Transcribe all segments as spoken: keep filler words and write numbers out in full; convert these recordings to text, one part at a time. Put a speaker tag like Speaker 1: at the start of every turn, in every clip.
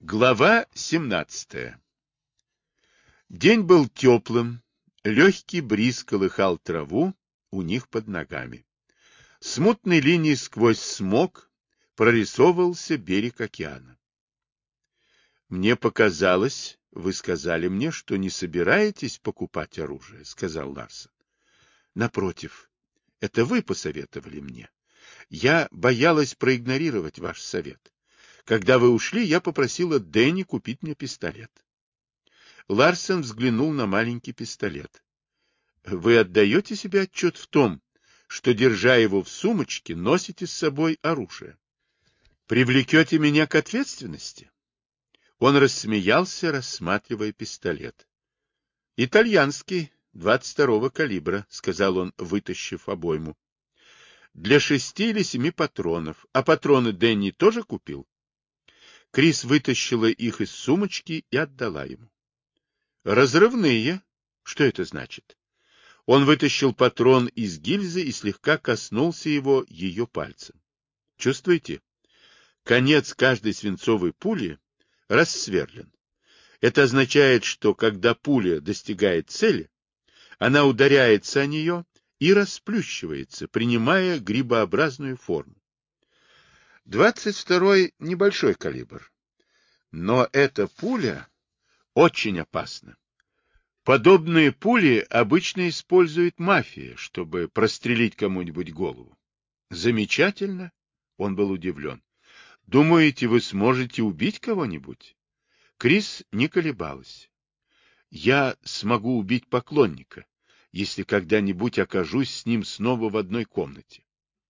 Speaker 1: Глава семнадцатая. День был теплым, легкий бриз колыхал траву у них под ногами. Смутной линией сквозь смог прорисовывался берег океана. «Мне показалось, вы сказали мне, что не собираетесь покупать оружие», — сказал Ларсен. «Напротив, это вы посоветовали мне. Я боялась проигнорировать ваш совет. Когда вы ушли, я попросила Дэнни купить мне пистолет». Ларсен взглянул на маленький пистолет. «Вы отдаете себе отчет в том, что, держа его в сумочке, носите с собой оружие? Привлекете меня к ответственности?» Он рассмеялся, рассматривая пистолет. «Итальянский, двадцать второго калибра», — сказал он, вытащив обойму. «Для шести или семи патронов. А патроны Дэнни тоже купил?» Крис вытащила их из сумочки и отдала ему. «Разрывные. Что это значит?» Он вытащил патрон из гильзы и слегка коснулся его ее пальцем. «Чувствуете? Конец каждой свинцовой пули рассверлен. Это означает, что когда пуля достигает цели, она ударяется о нее и расплющивается, принимая грибообразную форму. Двадцать второй небольшой калибр. Но эта пуля очень опасна. Подобные пули обычно использует мафия, чтобы прострелить кому-нибудь голову. Замечательно. Он был удивлен. Думаете, вы сможете убить кого-нибудь? Крис не колебалась. Я смогу убить поклонника, если когда-нибудь окажусь с ним снова в одной комнате.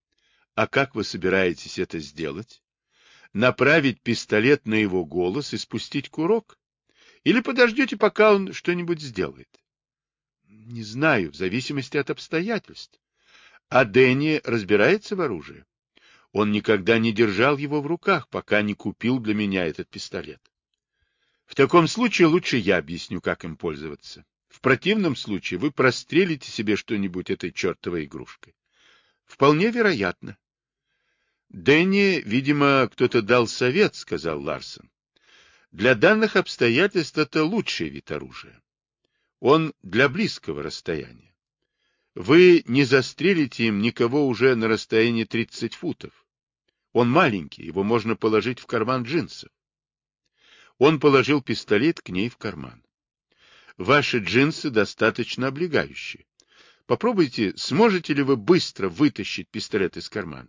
Speaker 1: А как вы собираетесь это сделать? Направить пистолет на его голос и спустить курок? Или подождете, пока он что-нибудь сделает? Не знаю, в зависимости от обстоятельств. А Дэнни разбирается в оружии? Он никогда не держал его в руках, пока не купил для меня этот пистолет. В таком случае лучше я объясню, как им пользоваться. В противном случае вы прострелите себе что-нибудь этой чертовой игрушкой. Вполне вероятно. Дэнни, видимо, кто-то дал совет, сказал Ларсен. Для данных обстоятельств это лучший вид оружия. Он для близкого расстояния. Вы не застрелите им никого уже на расстоянии тридцати футов. Он маленький, его можно положить в карман джинсов. Он положил пистолет к ней в карман. Ваши джинсы достаточно облегающие. Попробуйте, сможете ли вы быстро вытащить пистолет из кармана?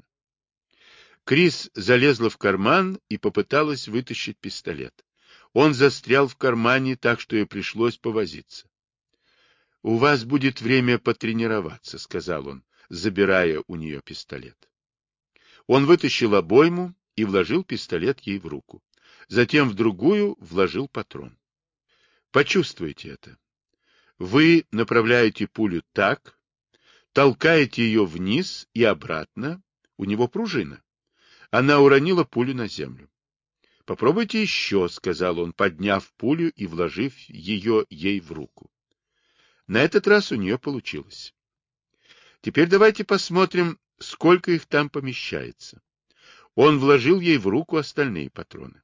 Speaker 1: Крис залезла в карман и попыталась вытащить пистолет. Он застрял в кармане, так что ей пришлось повозиться. — У вас будет время потренироваться, — сказал он, забирая у нее пистолет. Он вытащил обойму и вложил пистолет ей в руку. Затем в другую вложил патрон. Почувствуйте это. Вы направляете пулю так, толкаете ее вниз и обратно. У него пружина. Она уронила пулю на землю. Попробуйте еще, — сказал он, подняв пулю и вложив ее ей в руку. На этот раз у нее получилось. Теперь давайте посмотрим, сколько их там помещается. Он вложил ей в руку остальные патроны.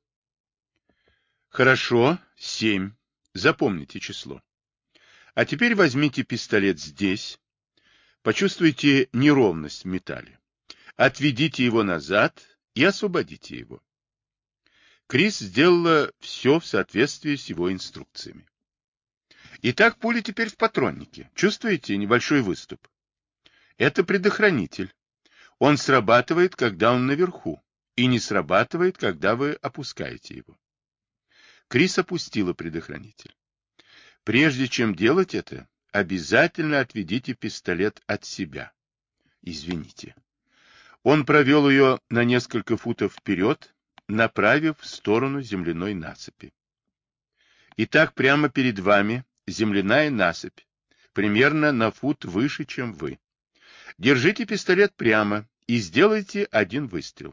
Speaker 1: Хорошо, семь. Запомните число. А теперь возьмите пистолет здесь. Почувствуйте неровность в металле. Отведите его назад и освободите его. Крис сделала все в соответствии с его инструкциями. Итак, пуля теперь в патроннике. Чувствуете небольшой выступ? Это предохранитель. Он срабатывает, когда он наверху, и не срабатывает, когда вы опускаете его. Крис опустила предохранитель. Прежде чем делать это, обязательно отведите пистолет от себя. Извините. Он провел ее на несколько футов вперед, направив в сторону земляной насыпи. Итак, прямо перед вами земляная насыпь, примерно на фут выше, чем вы. Держите пистолет прямо и сделайте один выстрел.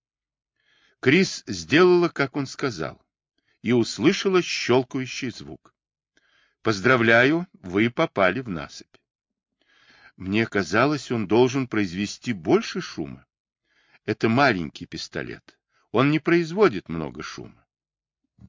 Speaker 1: Крис сделала, как он сказал, и услышала щелкающий звук. Поздравляю, вы попали в насыпь. Мне казалось, он должен произвести больше шума. Это маленький пистолет. Он не производит много шума.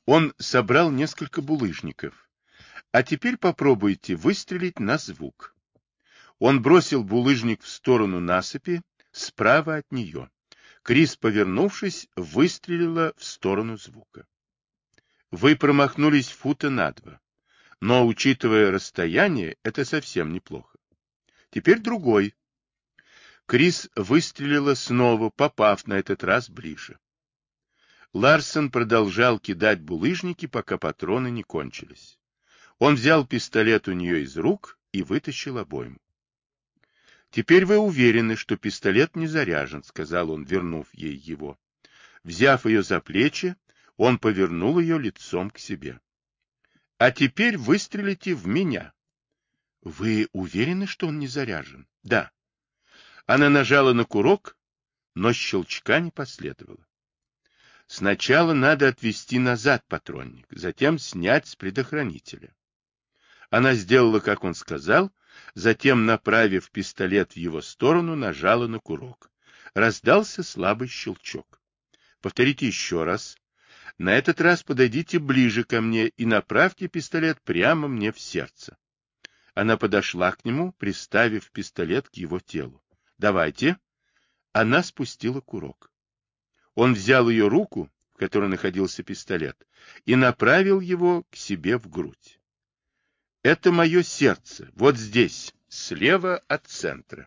Speaker 1: Он собрал несколько булыжников. А теперь попробуйте выстрелить на звук. Он бросил булыжник в сторону насыпи, справа от нее. Крис, повернувшись, выстрелила в сторону звука. Вы промахнулись фута на два. Но, учитывая расстояние, это совсем неплохо. Теперь другой. Крис выстрелила снова, попав на этот раз ближе. Ларсен продолжал кидать булыжники, пока патроны не кончились. Он взял пистолет у нее из рук и вытащил обойму. «Теперь вы уверены, что пистолет не заряжен», — сказал он, вернув ей его. Взяв ее за плечи, он повернул ее лицом к себе. «А теперь выстрелите в меня». «Вы уверены, что он не заряжен?» «Да». Она нажала на курок, но щелчка не последовало. «Сначала надо отвести назад патронник, затем снять с предохранителя». Она сделала, как он сказал, затем, направив пистолет в его сторону, нажала на курок. Раздался слабый щелчок. «Повторите еще раз. На этот раз подойдите ближе ко мне и направьте пистолет прямо мне в сердце». Она подошла к нему, приставив пистолет к его телу. «Давайте». Она спустила курок. Он взял ее руку, в которой находился пистолет, и направил его к себе в грудь. «Это мое сердце, вот здесь, слева от центра».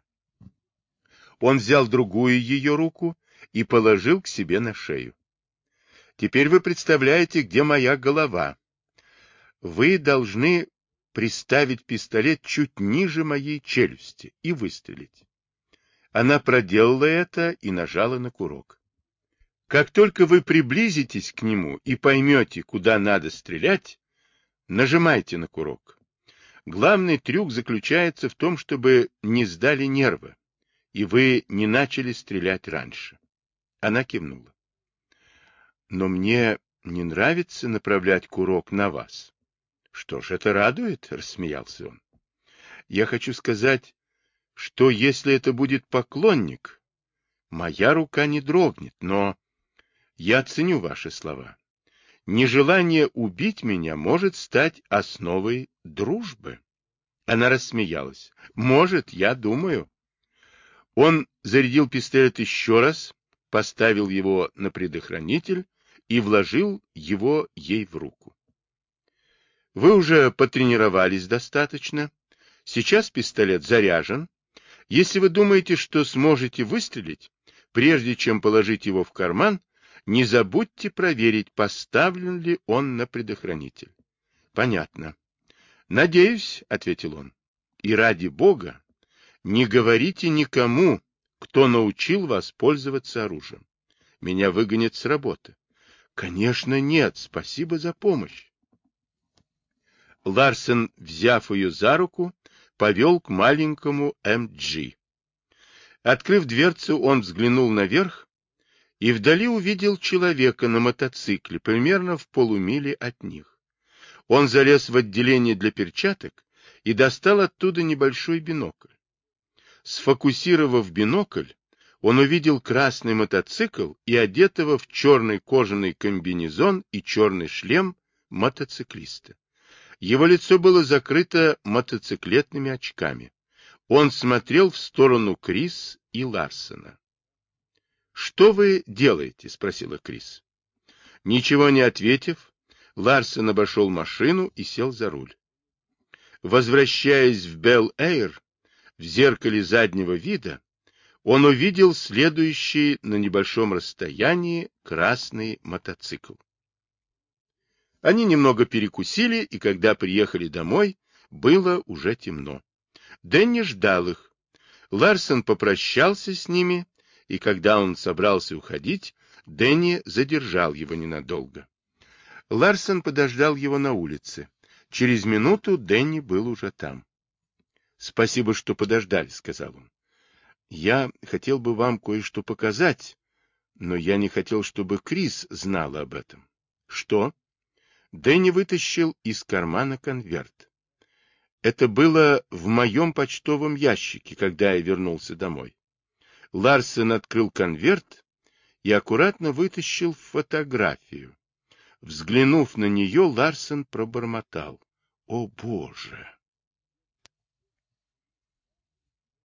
Speaker 1: Он взял другую ее руку и положил к себе на шею. «Теперь вы представляете, где моя голова. Вы должны приставить пистолет чуть ниже моей челюсти и выстрелить». Она проделала это и нажала на курок. «Как только вы приблизитесь к нему и поймете, куда надо стрелять, нажимайте на курок. Главный трюк заключается в том, чтобы не сдали нервы, и вы не начали стрелять раньше». Она кивнула. «Но мне не нравится направлять курок на вас». «Что ж, это радует», — рассмеялся он. «Я хочу сказать, что если это будет поклонник, моя рука не дрогнет, но я ценю ваши слова. Нежелание убить меня может стать основой дружбы». Она рассмеялась. «Может, я думаю». Он зарядил пистолет еще раз, поставил его на предохранитель и вложил его ей в руку. «Вы уже потренировались достаточно. Сейчас пистолет заряжен. Если вы думаете, что сможете выстрелить, прежде чем положить его в карман, не забудьте проверить, поставлен ли он на предохранитель». «Понятно». «Надеюсь», — ответил он. «И ради Бога, не говорите никому, кто научил вас пользоваться оружием. Меня выгонят с работы». «Конечно нет, спасибо за помощь». Ларсен, взяв ее за руку, повел к маленькому эм джи. Открыв дверцу, он взглянул наверх и вдали увидел человека на мотоцикле, примерно в полумиле от них. Он залез в отделение для перчаток и достал оттуда небольшой бинокль. Сфокусировав бинокль, он увидел красный мотоцикл и одетого в черный кожаный комбинезон и черный шлем мотоциклиста. Его лицо было закрыто мотоциклетными очками. Он смотрел в сторону Крис и Ларсена. «Что вы делаете?» — спросила Крис. Ничего не ответив, Ларсен обошел машину и сел за руль. Возвращаясь в Белл-Эйр, в зеркале заднего вида, он увидел следующий на небольшом расстоянии красный мотоцикл. Они немного перекусили, и когда приехали домой, было уже темно. Дэнни ждал их. Ларсен попрощался с ними, и когда он собрался уходить, Дэнни задержал его ненадолго. Ларсен подождал его на улице. Через минуту Дэнни был уже там. «Спасибо, что подождали», — сказал он. «Я хотел бы вам кое-что показать, но я не хотел, чтобы Крис знала об этом». «Что?» Дэнни вытащил из кармана конверт. «Это было в моем почтовом ящике, когда я вернулся домой». Ларсен открыл конверт и аккуратно вытащил фотографию. Взглянув на нее, Ларсен пробормотал: — О, Боже!